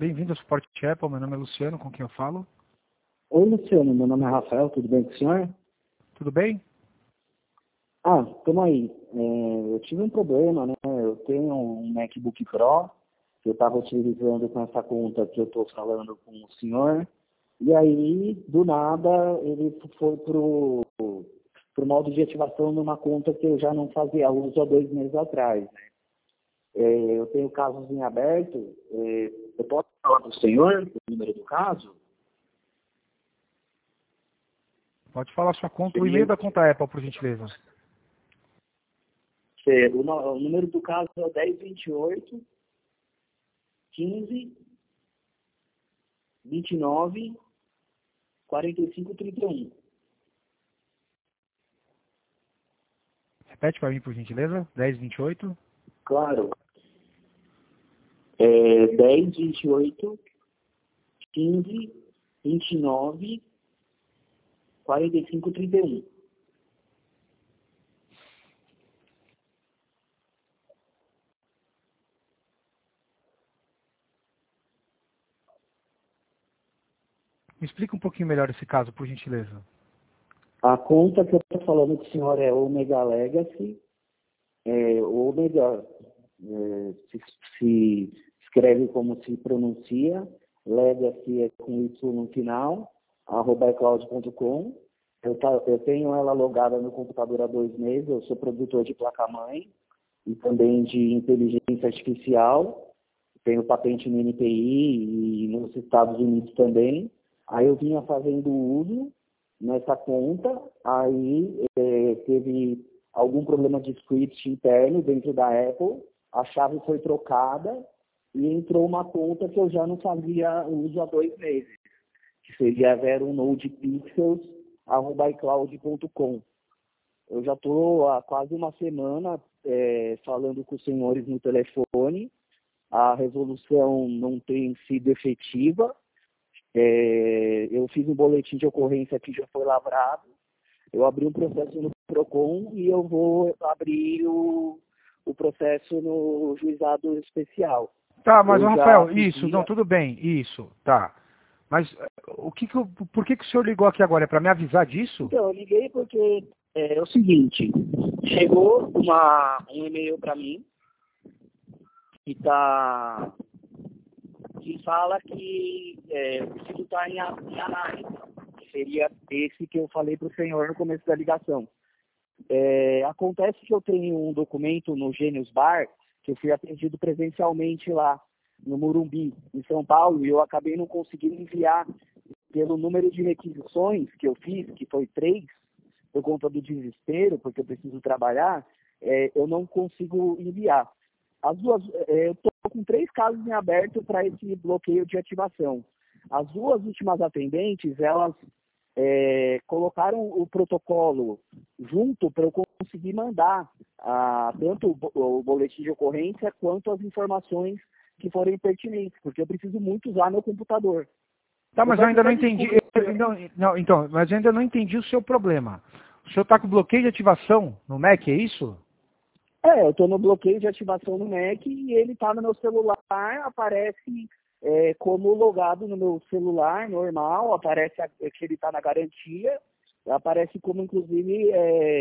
Bem-vindo ao Suporte Apple, meu nome é Luciano, com quem eu falo? Oi, Luciano, meu nome é Rafael, tudo bem com o senhor? Tudo bem? Tamo aí. Eu tive um problema, né? Eu tenho um MacBook Pro que eu estava utilizando com essa conta que eu estou falando com o senhor. E aí, do nada, ele foi pro modo de ativação numa conta que eu já não fazia uso há 2 meses atrás, né? Eu tenho casos em aberto. Eu posso falar para o senhor o número do caso? Pode falar sua conta, o Seria e-mail da conta Apple, por gentileza. O número do caso é o 1028 15 29 45 31. Repete para mim, por gentileza. 1028. Claro. 1028 15 29 45 31. Me explica um pouquinho melhor esse caso, por gentileza. A conta que eu estou falando com o senhor é Omega Legacy. Omega se escreve como se pronuncia. Legacy é com Y no final, @icloud.com. Eu tenho ela logada no computador há 2 meses. Eu sou produtor de placa-mãe e também de inteligência artificial. Tenho patente no NPI e nos Estados Unidos também. Aí eu vinha fazendo uso nessa conta, aí teve algum problema de script interno dentro da Apple, a chave foi trocada e entrou uma conta que eu já não fazia uso há 2 meses, que seria veronodepixels@icloud.com. Eu já estou há quase uma semana falando com os senhores no telefone, a resolução não tem sido efetiva. Eu fiz um boletim de ocorrência que já foi lavrado. Eu abri um processo no PROCON e eu vou abrir o processo no juizado especial. Tá, mas, Eu já Rafael, isso, pedi... não, tudo bem, isso, tá. Mas por que o senhor ligou aqui agora? É para me avisar disso? Então, eu liguei porque é o seguinte, chegou um e-mail para mim que fala que o pedido está em análise, que seria esse que eu falei para o senhor no começo da ligação. Acontece que eu tenho um documento no Gênios Bar, que eu fui atendido presencialmente lá no Morumbi, em São Paulo, e eu acabei não conseguindo enviar pelo número de requisições que eu fiz, que foi 3, por conta do desespero, porque eu preciso trabalhar, eu não consigo enviar. Eu estou com 3 casos em aberto para esse bloqueio de ativação. As 2 últimas atendentes, elas colocaram o protocolo junto para eu conseguir mandar tanto o boletim de ocorrência quanto as informações que forem pertinentes, porque eu preciso muito usar meu computador. Tá, mas eu ainda não entendi. Então, mas eu ainda não entendi o seu problema. O senhor está com bloqueio de ativação no Mac, é isso? Eu estou no bloqueio de ativação no Mac e ele está no meu celular, aparece como logado no meu celular normal, aparece que ele está na garantia, aparece como inclusive,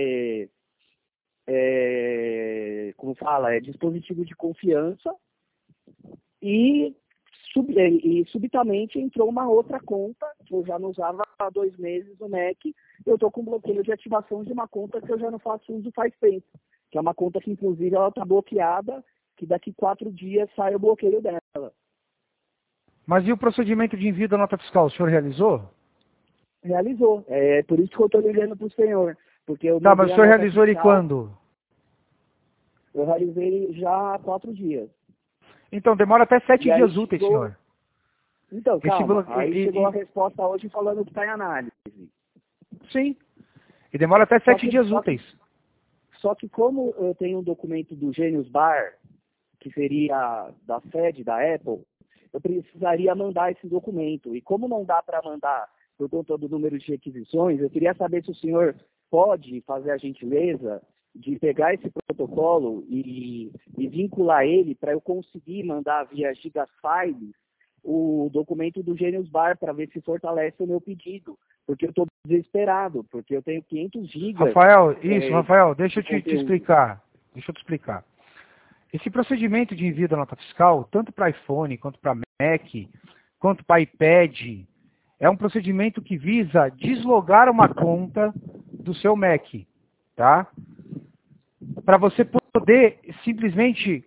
como fala, dispositivo de confiança e subitamente entrou uma outra conta que eu já não usava há 2 meses no Mac. Eu estou com bloqueio de ativação de uma conta que eu já não faço uso faz tempo, que é uma conta que inclusive ela está bloqueada, que daqui 4 dias sai o bloqueio dela. Mas e o procedimento de envio da nota fiscal, o senhor realizou? Realizou. É por isso que eu estou ligando para o senhor, porque eu Tá, mas mandei o a senhor nota realizou ele fiscal. quando? Eu realizei já há 4 dias. Então, demora até 7 E aí dias úteis, chegou... senhor. Então, Esse calma. Aí chegou a resposta hoje falando que está em análise. Sim. E demora até Só 7 que, dias só que, úteis. só que como eu tenho um documento do Gênios Bar, que seria da sede da Apple, eu precisaria mandar esse documento. E como não dá para mandar por conta do número de requisições, eu queria saber se o senhor pode fazer a gentileza de pegar esse protocolo e vincular ele para eu conseguir mandar via Gigafiles o documento do Genius Bar para ver se fortalece o meu pedido, porque eu estou desesperado, porque eu tenho 500 gigas. Rafael, deixa eu te explicar. Deixa eu te explicar. Esse procedimento de envio da nota fiscal, tanto para iPhone, quanto para Mac, quanto para iPad, é um procedimento que visa deslogar uma conta do seu Mac, tá? Para você poder simplesmente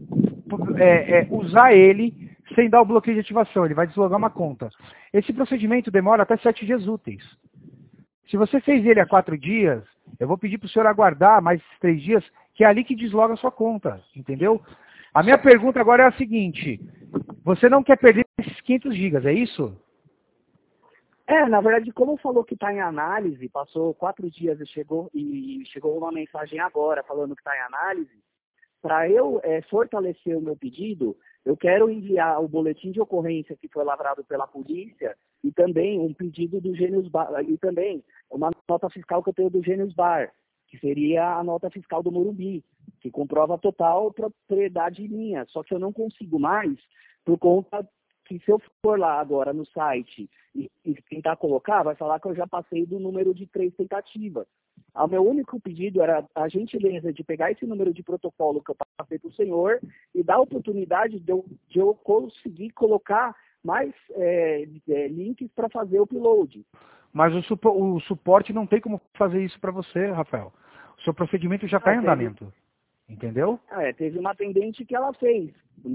usar ele sem dar o bloqueio de ativação. Ele vai deslogar uma conta. Esse procedimento demora até 7 dias úteis. Se você fez ele há 4 dias, eu vou pedir para o senhor aguardar mais 3 dias, que é ali que desloga a sua conta, entendeu? A minha pergunta agora é a seguinte: você não quer perder esses 500 gigas, é isso? Na verdade, como falou que está em análise, passou 4 dias e chegou uma mensagem agora falando que está em análise, para eu fortalecer o meu pedido, eu quero enviar o boletim de ocorrência que foi lavrado pela polícia e também um pedido do Genius Bar, e também uma nota fiscal que eu tenho do Genius Bar, que seria a nota fiscal do Morumbi, que comprova a total propriedade minha. Só que eu não consigo mais, por conta que se eu for lá agora no site e tentar colocar, vai falar que eu já passei do número de 3 tentativas. O meu único pedido era a gentileza de pegar esse número de protocolo que eu passei para o senhor e dar a oportunidade de eu conseguir colocar mais links para fazer o upload. Mas o suporte não tem como fazer isso para você, Rafael. O seu procedimento já está em andamento. Entendeu? Teve uma atendente que ela fez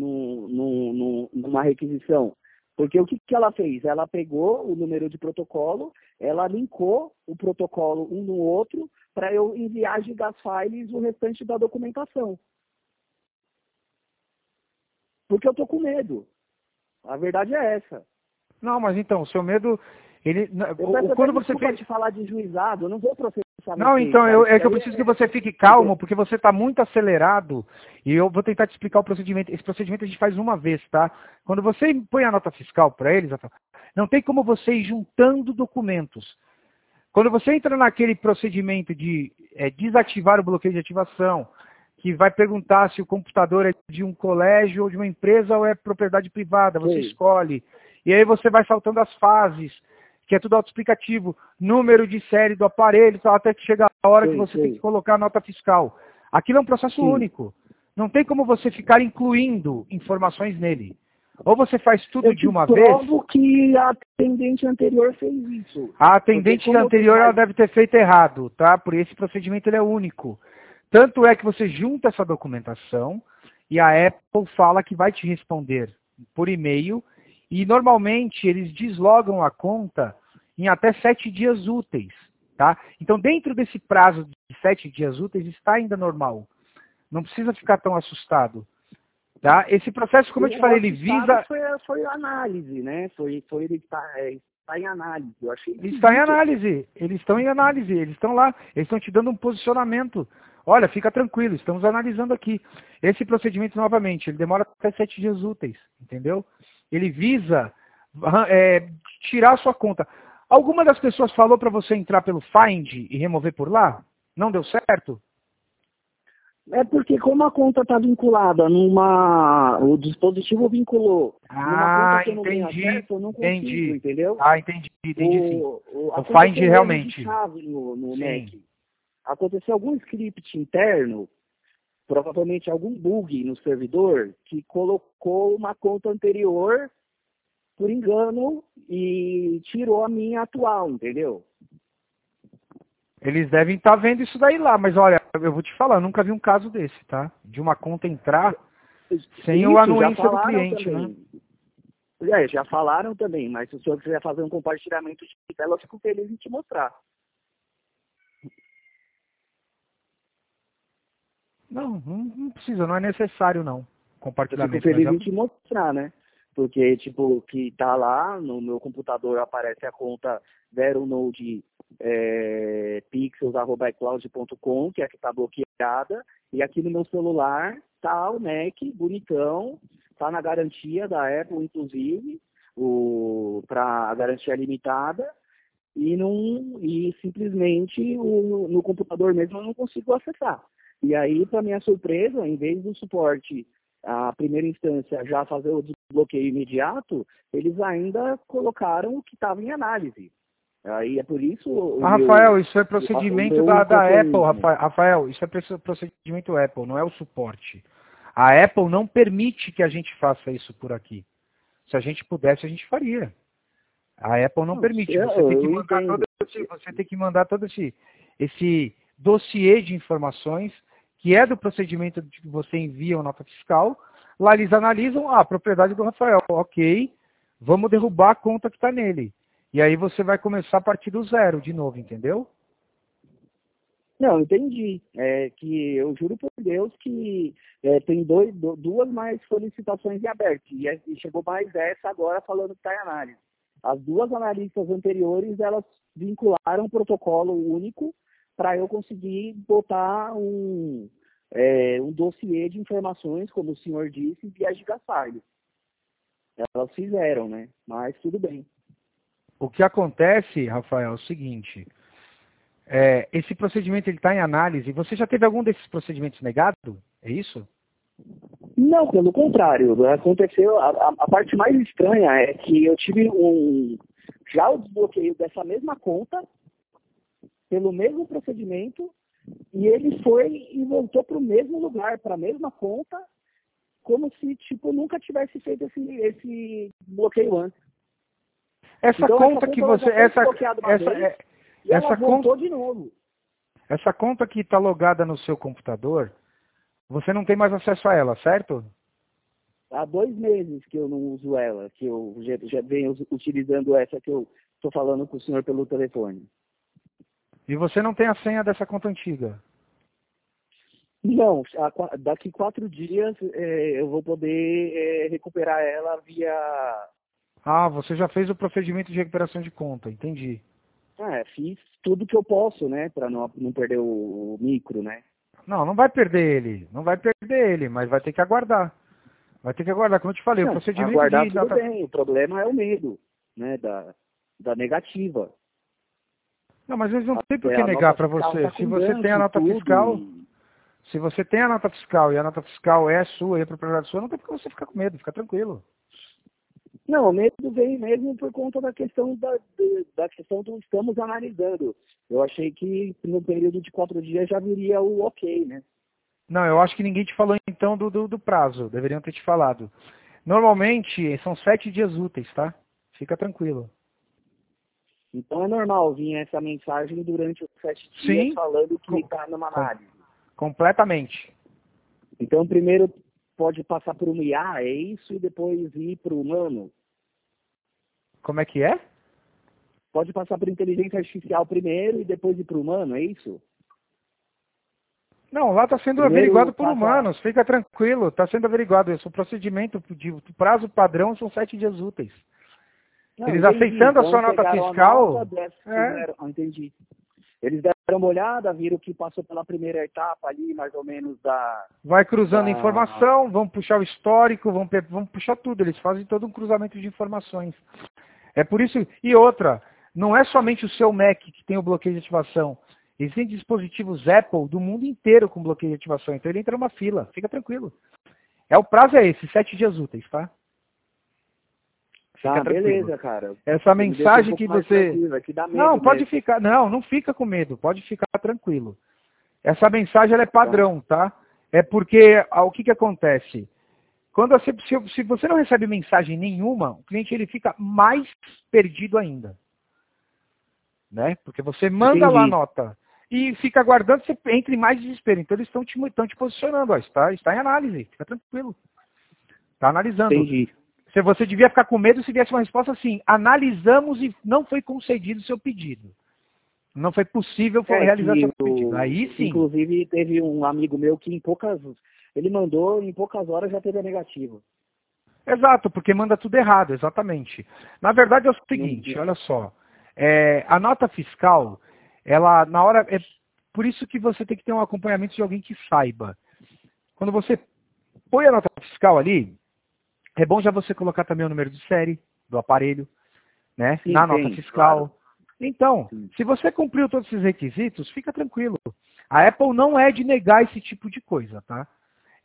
numa requisição. Porque o que ela fez? Ela pegou o número de protocolo, ela linkou o protocolo um no outro para eu enviar gigafiles o restante da documentação. Porque eu tô com medo. A verdade é essa. Não, mas então, o seu medo... Quando você pode falar de juizado, eu não vou processar. Não, então, que eu preciso que você fique calmo, porque você está muito acelerado, e eu vou tentar te explicar o procedimento. Esse procedimento a gente faz uma vez, tá? Quando você põe a nota fiscal para eles, não tem como você ir juntando documentos. Quando você entra naquele procedimento de desativar o bloqueio de ativação, que vai perguntar se o computador é de um colégio ou de uma empresa ou é propriedade privada, você escolhe. E aí você vai saltando as fases, que é tudo autoexplicativo, número de série do aparelho, até que chega a hora que você tem que colocar a nota fiscal. Aquilo é um processo único. Não tem como você ficar incluindo informações nele. Ou você faz tudo de uma vez... Eu provo que a atendente anterior fez isso. A atendente anterior ela deve ter feito errado, tá? Por esse procedimento ele é único. Tanto é que você junta essa documentação e a Apple fala que vai te responder por e-mail. E normalmente eles deslogam a conta em até 7 dias úteis, tá? Então dentro desse prazo de 7 dias úteis está ainda normal. Não precisa ficar tão assustado, tá? Esse processo, como eu te falei, ele visa... Foi análise, né? Ele está em análise. Eu achei ele está em análise, eles estão em análise, eles estão lá, eles estão te dando um posicionamento. Olha, fica tranquilo, estamos analisando aqui. Esse procedimento, novamente, ele demora até 7 dias úteis, entendeu? Ele visa tirar a sua conta. Alguma das pessoas falou para você entrar pelo Find e remover por lá? Não deu certo? É porque como a conta está vinculada o dispositivo vinculou numa conta que eu não tenho acesso, eu não consigo, entendeu? Entendi sim. O Find realmente. Chave no Mac. Aconteceu algum script interno, provavelmente algum bug no servidor, que colocou uma conta anterior por engano e tirou a minha atual, entendeu? Eles devem estar vendo isso daí lá, mas olha, eu vou te falar, eu nunca vi um caso desse, tá? De uma conta entrar sem a anuência do cliente, também, né? Já falaram também, mas se o senhor quiser fazer um compartilhamento de tela, eu fico feliz em te mostrar. Não precisa, não é necessário não, compartilhamento. Eu fico feliz em te mostrar, né? Porque, tipo, que tá lá no meu computador aparece a conta veronode pixels@icloud.com, que é a que está bloqueada, e aqui no meu celular tá o Mac bonitão, tá na garantia da Apple, inclusive, para a garantia limitada, e simplesmente no computador mesmo eu não consigo acessar. E aí, para minha surpresa, em vez do suporte, a primeira instância já fazer o bloqueio imediato, eles ainda colocaram o que estava em análise. Aí é por isso... Rafael, isso é procedimento da Apple, inconformismo. Rafael, isso é procedimento Apple, não é o suporte. A Apple não permite que a gente faça isso por aqui. Se a gente pudesse, a gente faria. A Apple não permite. Você tem que mandar todo esse dossiê de informações, que é do procedimento que você envia a nota fiscal. Lá eles analisam a propriedade do Rafael. Ok, vamos derrubar a conta que está nele. E aí você vai começar a partir do zero de novo, entendeu? Não, entendi. É que eu juro por Deus que tem duas mais solicitações em aberto. E chegou mais essa agora falando que está em análise. As duas analistas anteriores, elas vincularam um protocolo único para eu conseguir botar um dossiê de informações, como o senhor disse, via Gigacyber. Elas fizeram, né? Mas tudo bem. O que acontece, Rafael, é o seguinte... esse procedimento está em análise. Você já teve algum desses procedimentos negado? É isso? Não, pelo contrário. Aconteceu. A parte mais estranha é que eu tive já o desbloqueio dessa mesma conta, pelo mesmo procedimento, e ele foi e voltou para o mesmo lugar, para a mesma conta, como se nunca tivesse feito esse bloqueio antes. Essa então, conta que você... Ela voltou de novo. Essa conta que está logada no seu computador, você não tem mais acesso a ela, certo? Há 2 meses que eu não uso ela, que eu já venho utilizando essa que eu estou falando com o senhor pelo telefone. E você não tem a senha dessa conta antiga? Não, daqui 4 dias eu vou poder recuperar ela via... Ah, você já fez o procedimento de recuperação de conta, entendi. Fiz tudo que eu posso, né, para não perder o micro, né? Não vai perder ele, mas vai ter que aguardar. Vai ter que aguardar, como eu te falei, o procedimento aguardar de... tudo bem, o problema é o medo, né, da negativa. Não, mas eles não têm por que negar para você. Se você tem a nota fiscal, se você tem a nota fiscal e a nota fiscal é sua e é propriedade sua, não tem por que você ficar com medo, fica tranquilo. Não, o medo veio mesmo por conta da questão da questão do estamos analisando. Eu achei que no período de 4 dias já viria o ok, né? Não, eu acho que ninguém te falou então do prazo. Deveriam ter te falado. Normalmente são 7 dias úteis, tá? Fica tranquilo. Então é normal vir essa mensagem durante os 7 dias. Sim, falando que está numa análise. Completamente. Então primeiro pode passar por um IA, é isso? E depois ir para o humano? Como é que é? Pode passar por inteligência artificial primeiro e depois ir para o humano, é isso? Não, lá está sendo averiguado por humanos, fica tranquilo, está sendo averiguado. O procedimento de prazo padrão são 7 dias úteis. Não, eles entendi. aceitando a sua nota fiscal... Entendi. Eles deram uma olhada, viram que passou pela primeira etapa ali, mais ou menos Vai cruzando informação, vão puxar o histórico, vão puxar tudo. Eles fazem todo um cruzamento de informações. É por isso... E outra, não é somente o seu Mac que tem o bloqueio de ativação. Existem dispositivos Apple do mundo inteiro com bloqueio de ativação. Então ele entra numa fila. Fica tranquilo. O prazo é esse, 7 dias úteis, tá? Tá, beleza, cara. Essa mensagem que você... Que dá medo não, pode mesmo. ficar... Não fica com medo. Pode ficar tranquilo. Essa mensagem ela é padrão, tá? É porque o que acontece? Se você não recebe mensagem nenhuma, o cliente ele fica mais perdido ainda. Né? Porque você manda lá a nota e fica aguardando, você entra em mais desespero. Então eles estão te posicionando. Ó, está em análise. Fica tranquilo. Está analisando. Entendi. Se você devia ficar com medo se viesse uma resposta assim, analisamos e não foi concedido o seu pedido. Não foi possível realizar o seu pedido. Aí sim. Inclusive, teve um amigo meu que ele mandou, em poucas horas já teve a negativa. Exato, porque manda tudo errado, exatamente. Na verdade é o seguinte, olha só. A nota fiscal, ela na hora... É por isso que você tem que ter um acompanhamento de alguém que saiba. Quando você põe a nota fiscal ali, é bom já você colocar também o número de série do aparelho, né? Sim, na nota fiscal. Claro. Então, se você cumpriu todos esses requisitos, fica tranquilo. A Apple não é de negar esse tipo de coisa, tá?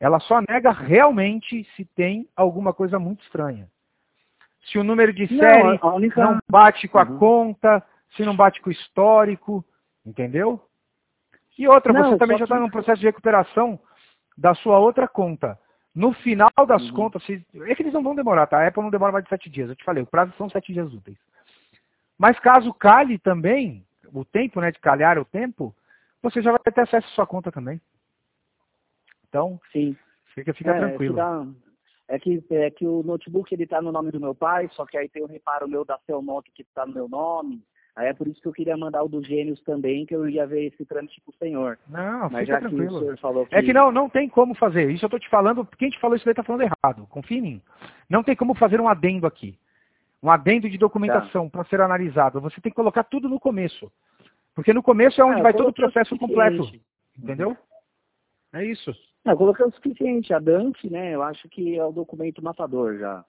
Ela só nega realmente se tem alguma coisa muito estranha. Se o número de série não bate com a conta, se não bate com o histórico, entendeu? E outra, você também já está num processo de recuperação da sua outra conta. No final das contas, é que eles não vão demorar, tá? A Apple não demora mais de 7 dias. Eu te falei, o prazo são 7 dias úteis. Mas caso calhe também, o tempo, né, de calhar o tempo, você já vai ter acesso à sua conta também. Então, sim, fica tranquilo. É que o notebook ele está no nome do meu pai, só que aí tem o reparo meu da Celmoto que está no meu nome. Aí é por isso que eu queria mandar o dos Gênios também, que eu ia ver esse trâmite com o senhor. Não, mas fica já tranquilo. que o senhor falou que... É que não tem como fazer. Isso eu estou te falando, quem te falou isso daí está falando errado. Confia em mim. Não tem como fazer um adendo aqui. Um adendo de documentação para ser analisado. Você tem que colocar tudo no começo. Porque no começo é onde vai todo o processo completo. Entendeu? É isso. Eu coloquei o suficiente. A Dante, né, eu acho que é o documento matador já.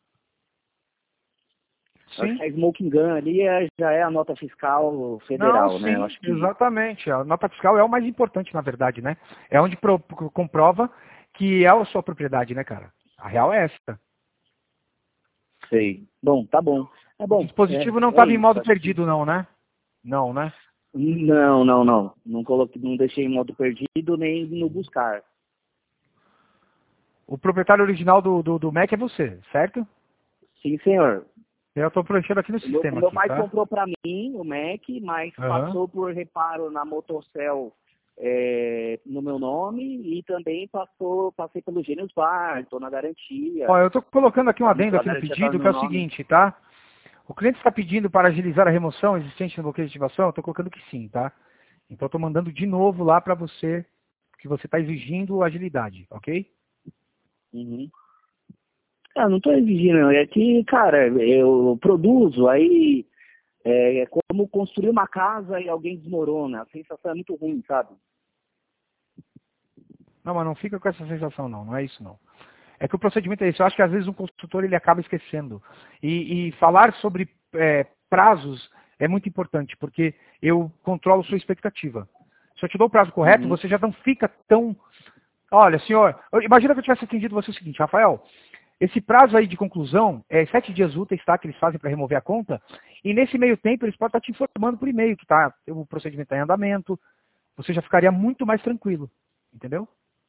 Sim. A Smoking Gun ali já é a nota fiscal federal, não, né? Sim, eu acho que... exatamente. A nota fiscal é o mais importante, na verdade, né? É onde comprova que é a sua propriedade, né, cara? A real é essa. Sei. Bom, tá bom. É bom. O dispositivo não estava em modo perdido, não, né? Não, né? Não. Não deixei em modo perdido nem no buscar. O proprietário original do Mac é você, certo? Sim, senhor. Eu estou preenchendo aqui no sistema. Meu pai tá? comprou para mim o Mac, mas passou por reparo na Motocell no meu nome e também passei pelo Gênios Bar, estou na garantia. Ó, eu estou colocando aqui um adendo aqui no pedido, que é o seguinte, tá? O cliente está pedindo para agilizar a remoção existente no bloqueio de ativação, eu estou colocando que sim, tá? Então eu estou mandando de novo lá para você, que você está exigindo agilidade, ok? Não estou exigindo, é que, cara, eu produzo, aí é como construir uma casa e alguém desmorona, a sensação é muito ruim, sabe? Não, mas não fica com essa sensação não é isso não. É que o procedimento é esse, eu acho que às vezes um consultor ele acaba esquecendo. E falar sobre prazos é muito importante, porque eu controlo sua expectativa. Se eu te dou o prazo correto, você já não fica tão... Olha, senhor, imagina que eu tivesse atendido você o seguinte, Rafael, esse prazo aí de conclusão é 7 dias úteis, tá, que eles fazem para remover a conta, e nesse meio tempo eles podem estar te informando por e-mail que tá, o procedimento está em andamento, você já ficaria muito mais tranquilo, entendeu?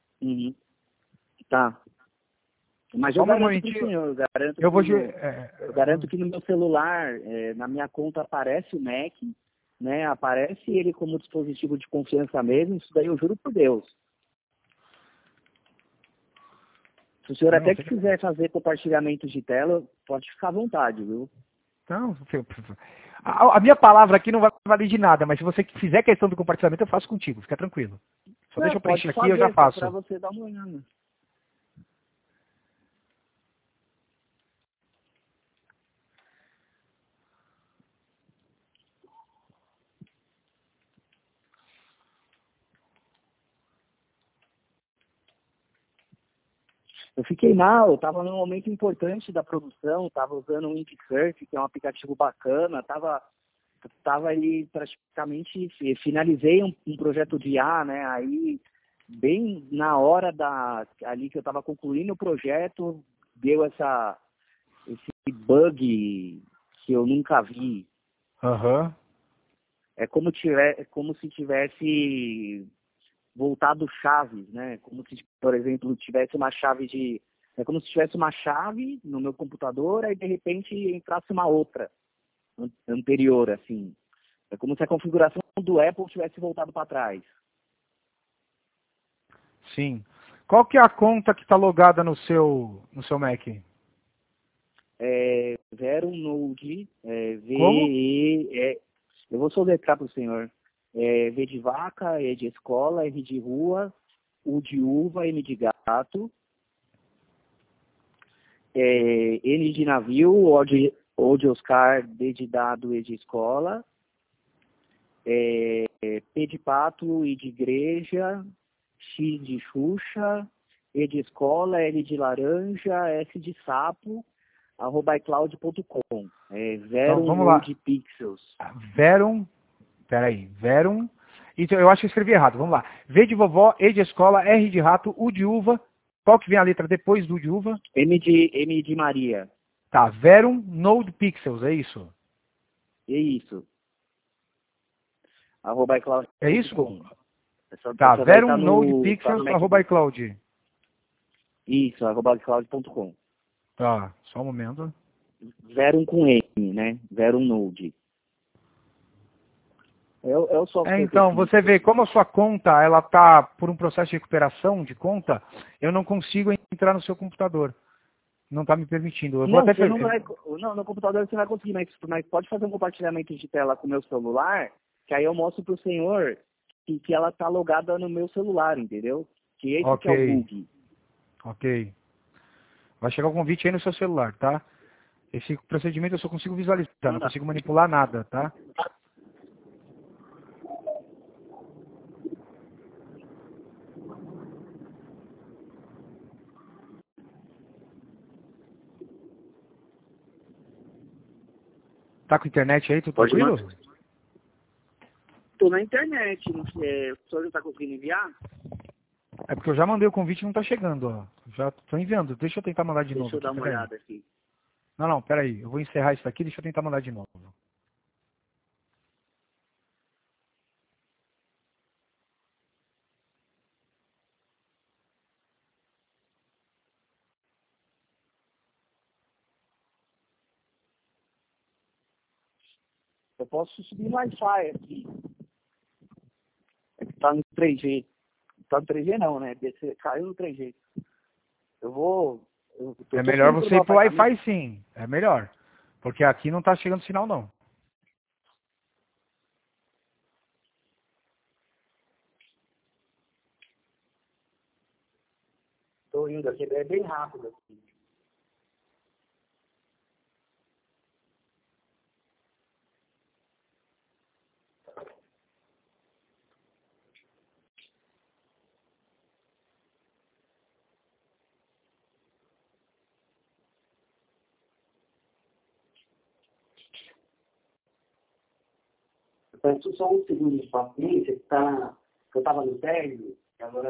Tá. Mas eu garanto pro senhor, eu garanto que no meu celular, na minha conta aparece o Mac, né, aparece ele como dispositivo de confiança mesmo, isso daí eu juro por Deus. Se o senhor até que quiser fazer compartilhamento de tela, pode ficar à vontade, viu? Não, a minha palavra aqui não vai valer de nada, mas se você fizer questão do compartilhamento, eu faço contigo, fica tranquilo. Só deixa eu preencher aqui e eu já faço. Para você dar uma olhada. Eu fiquei mal, eu estava num momento importante da produção, estava usando o Windsurf, que é um aplicativo bacana, estava aí praticamente, finalizei um projeto de IA, né, aí bem na hora ali que eu estava concluindo o projeto, deu esse bug que eu nunca vi. É como se tivesse voltado chaves, né? Como se, por exemplo, tivesse uma chave é como se tivesse uma chave no meu computador e de repente entrasse uma outra anterior, assim. É como se a configuração do Apple tivesse voltado para trás. Sim. Qual que é a conta que está logada no seu Mac? Verum Node, Como? eu vou soletrar para o senhor. V de vaca, E de escola, R de rua, U de uva, M de gato, N de navio, O de Oscar, D de dado, E de escola, P de pato, I de igreja, X de Xuxa, E de escola, L de laranja, S de sapo, @icloud.com. Verum de pixels. Verum. Então, eu acho que eu escrevi errado. Vamos lá. V de vovó, E de escola, R de rato, U de uva, Qual que vem a letra depois do de uva? M de Maria. Tá, Verum Node Pixels, é isso? É isso. Arroba iCloud. É isso? Tá, Verum Node Pixels, arroba iCloud. Isso, arroba iCloud.com. Tá, só um momento. Verum com M, né? Verum Node. É o software. Então, você vê, como a sua conta, ela tá por um processo de recuperação de conta, eu não consigo entrar no seu computador. Não está me permitindo. Eu vou até você não vai, não, no computador você vai conseguir, mas pode fazer um compartilhamento de tela com o meu celular, que aí eu mostro para o senhor que ela está logada no meu celular, entendeu? Que esse que é o bug. Ok. Vai chegar o convite aí no seu celular, tá? Esse procedimento eu só consigo visualizar, não consigo manipular nada, tá? Tá com internet aí, tudo tranquilo? Tô na internet, o senhor não está conseguindo enviar? É porque eu já mandei o convite e não tá chegando, ó. Já tô enviando. Deixa eu tentar mandar de novo. Deixa eu dar uma olhada aqui. Não, peraí. Eu vou encerrar isso aqui, deixa eu tentar mandar de novo. Eu posso subir no Wi-Fi aqui. É que tá no 3G. Tá no 3G não, né? Caiu no 3G. É melhor você ir pro Wi-Fi sim. É melhor. Porque aqui não tá chegando sinal não. Tô indo aqui, é bem rápido aqui. Eu peço só um segundo de paciência, que eu estava no térreo, e agora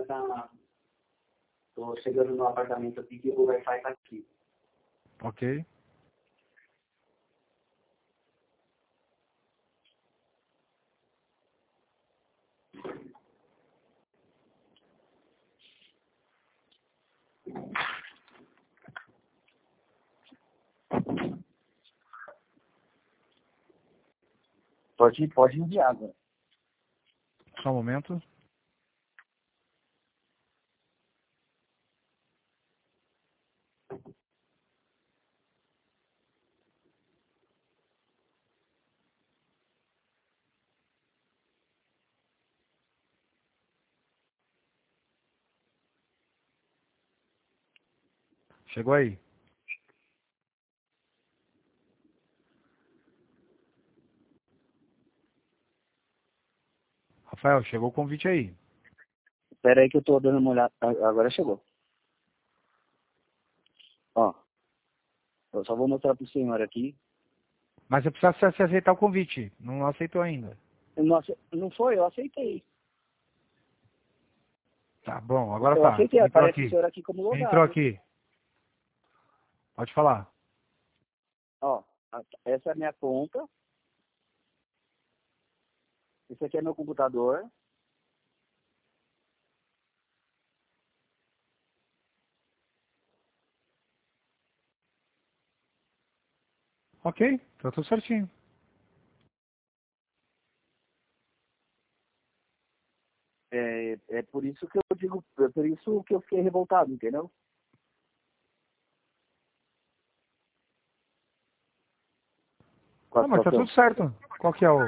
tô chegando no apartamento aqui, que o Wi-Fi tá aqui. Ok. Pode enviar agora. Só um momento. Chegou aí. Rafael, chegou o convite aí. Espera aí que eu tô dando uma olhada. Agora chegou. Ó, eu só vou mostrar pro senhor aqui. Mas você precisa se aceitar o convite. Não aceitou ainda. Não foi? Eu aceitei. Tá bom, agora Eu tá. aceitei, Entrou aparece o aqui. senhor aqui como logado. Entrou aqui. Pode falar. Ó, essa é a minha conta. Esse aqui é meu computador. Ok, tá tudo certinho. É por isso que eu digo, é por isso que eu fiquei revoltado, entendeu? Com a Não, mas tá situação. tudo certo. Qual que é o...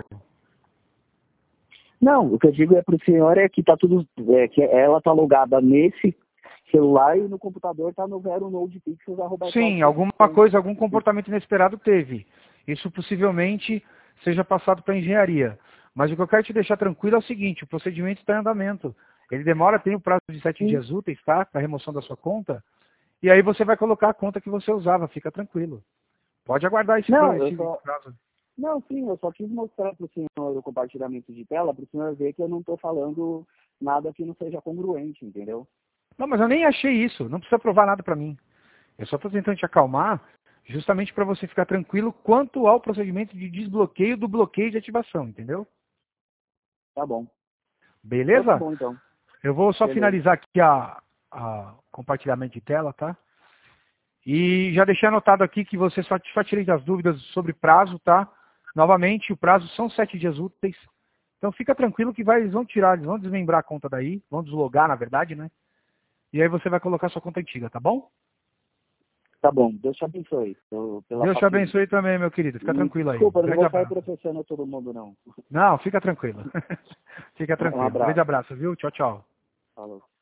Não, o que eu digo é pro senhor é que tá tudo, que ela tá logada nesse celular e no computador tá no Vero Node Pixels Sim, alguma coisa, algum comportamento inesperado teve. Isso possivelmente seja passado para a engenharia. Mas o que eu quero te deixar tranquilo é o seguinte, o procedimento está em andamento. Ele demora, tem o prazo de 7 dias úteis, tá? Para remoção da sua conta. E aí você vai colocar a conta que você usava, fica tranquilo. Pode aguardar esse prazo. Não, sim, eu só quis mostrar pro senhor o compartilhamento de tela, pro senhor ver que eu não tô falando nada que não seja congruente, entendeu? Não, mas eu nem achei isso. Não precisa provar nada para mim. Eu só estou tentando te acalmar, justamente para você ficar tranquilo quanto ao procedimento de desbloqueio do bloqueio de ativação, entendeu? Tá bom. Beleza? Então tá bom, então. Eu vou só Beleza. finalizar aqui a compartilhamento de tela, tá? E já deixei anotado aqui que você só tirei as dúvidas sobre prazo, tá? Novamente, o prazo são 7 dias úteis. Então fica tranquilo que eles vão tirar, eles vão desmembrar a conta daí, vão deslogar, na verdade, né? E aí você vai colocar sua conta antiga, tá bom? Tá bom. Deus te abençoe. Pela Deus te paciência. abençoe também, meu querido. Fica tranquilo aí. Desculpa, eu não Grande vou sair abraço. processando todo mundo, não. Não, fica tranquilo. Fica Um tranquilo. Grande abraço. abraço, viu? Tchau, tchau. Falou.